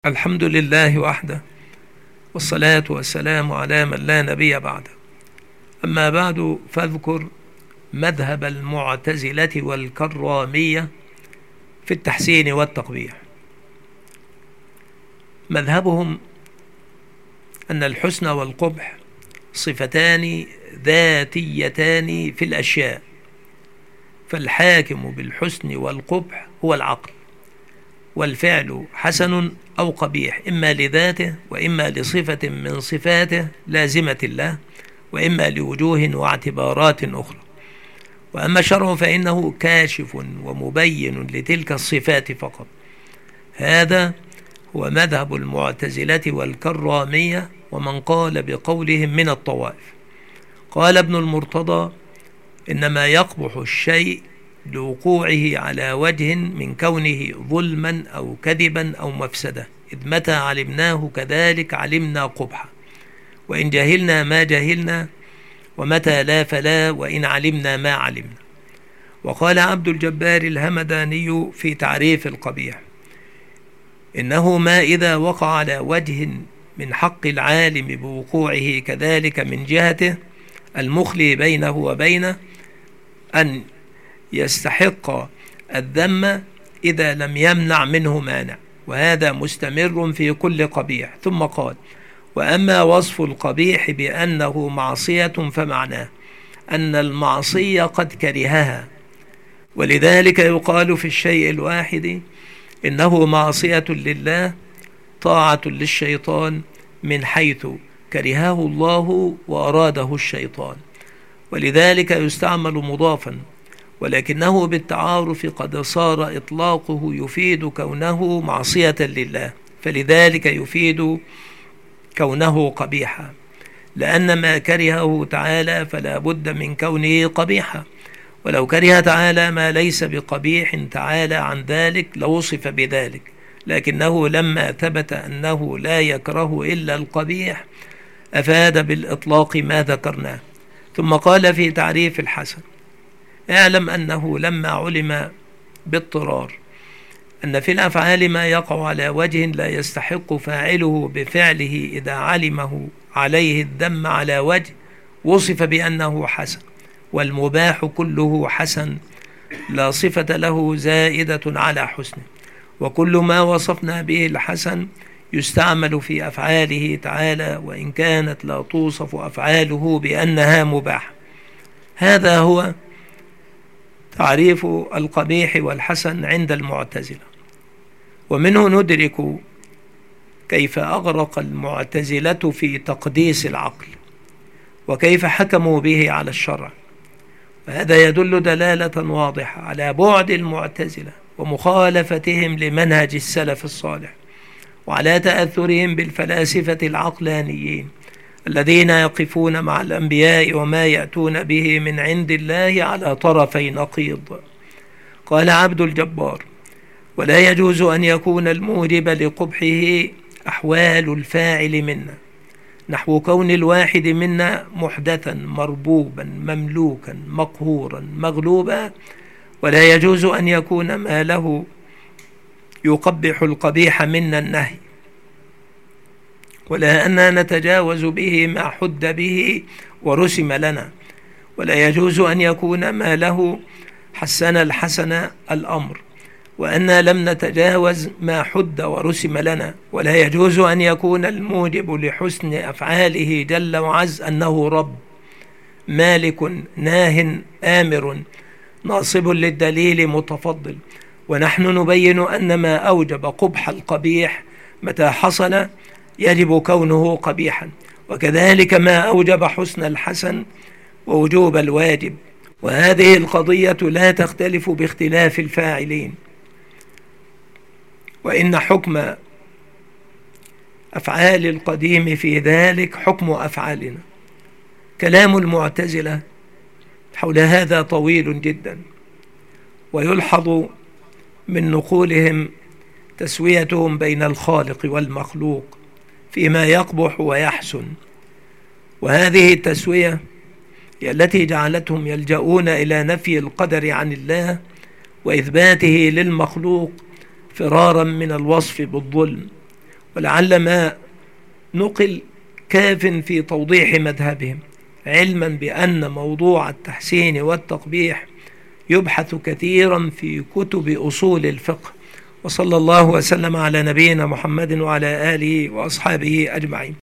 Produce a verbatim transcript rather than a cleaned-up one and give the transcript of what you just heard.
الحمد لله وحده، والصلاة والسلام على من لا نبي بعده. أما بعد، فاذكر مذهب المعتزلة والكرامية في التحسين والتقبيح. مذهبهم أن الحسن والقبح صفتان ذاتيتان في الأشياء، فالحاكم بالحسن والقبح هو العقل، والفعل حسن أو قبيح إما لذاته وإما لصفة من صفاته لازمة له، وإما لوجوه واعتبارات أخرى. وأما الشرع فإنه كاشف ومبين لتلك الصفات فقط. هذا هو مذهب المعتزلة والكرامية ومن قال بقولهم من الطوائف. قال ابن المرتضى: إنما يقبح الشيء لوقوعه على وجه من كونه ظلما أو كذبا أو مفسدة، إذ متى علمناه كذلك علمنا قبحا، وإن جهلنا ما جهلنا، ومتى لا فلا، وإن علمنا ما علمنا. وقال عبد الجبار الهمداني في تعريف القبيح: إنه ما إذا وقع على وجه من حق العالم بوقوعه كذلك من جهته المخلي بينه وبينه أن يستحق الذم إذا لم يمنع منه مانع، وهذا مستمر في كل قبيح. ثم قال: وأما وصف القبيح بأنه معصية فمعناه أن المعصية قد كرهها، ولذلك يقال في الشيء الواحد إنه معصية لله طاعة للشيطان من حيث كرهه الله وأراده الشيطان، ولذلك يستعمل مضافا، ولكنه بالتعارف قد صار إطلاقه يفيد كونه معصية لله، فلذلك يفيد كونه قبيحا، لأن ما كرهه تعالى فلا بد من كونه قبيحا، ولو كره تعالى ما ليس بقبيح تعالى عن ذلك لوصف بذلك، لكنه لما ثبت أنه لا يكره إلا القبيح أفاد بالإطلاق ما ذكرناه. ثم قال في تعريف الحسن: اعلم أنه لما علم باضطرار أن في الأفعال ما يقع على وجه لا يستحق فاعله بفعله إذا علمه عليه الذم على وجه وصف بأنه حسن، والمباح كله حسن لا صفة له زائدة على حسنه، وكل ما وصفنا به الحسن يستعمل في أفعاله تعالى وإن كانت لا توصف أفعاله بأنها مباح. هذا هو تعريف القبيح والحسن عند المعتزلة. ومنه ندرك كيف أغرق المعتزلة في تقديس العقل، وكيف حكموا به على الشرع. وهذا يدل دلالة واضحة على بعد المعتزلة ومخالفتهم لمنهج السلف الصالح، وعلى تأثرهم بالفلاسفة العقلانيين الذين يقفون مع الأنبياء وما يأتون به من عند الله على طرفي نقيض. قال عبد الجبار: ولا يجوز أن يكون الموجب لقبحه أحوال الفاعل منا، نحو كون الواحد منا محدثا مربوبا مملوكا مقهورا مغلوبا، ولا يجوز أن يكون ما له يقبح القبيح منا النهي، ولا أننا نتجاوز به ما حد به ورسم لنا، ولا يجوز أن يكون ما له حسن الحسن الأمر، وأننا لم نتجاوز ما حد ورسم لنا، ولا يجوز أن يكون الموجب لحسن أفعاله جل وعز أنه رب مالك ناه آمر ناصب للدليل متفضل. ونحن نبين أن ما أوجب قبح القبيح متى حصل يجب كونه قبيحا، وكذلك ما أوجب حسن الحسن ووجوب الواجب. وهذه القضية لا تختلف باختلاف الفاعلين، وإن حكم أفعال القديم في ذلك حكم أفعالنا. كلام المعتزلة حول هذا طويل جدا، ويلحظ من نقولهم تسويتهم بين الخالق والمخلوق فيما يقبح ويحسن، وهذه التسوية هي التي جعلتهم يلجؤون إلى نفي القدر عن الله وإثباته للمخلوق فرارا من الوصف بالظلم، ولعل ما نقل كاف في توضيح مذهبهم، علما بأن موضوع التحسين والتقبيح يبحث كثيرا في كتب أصول الفقه. وصلى الله وسلم على نبينا محمد وعلى آله وأصحابه أجمعين.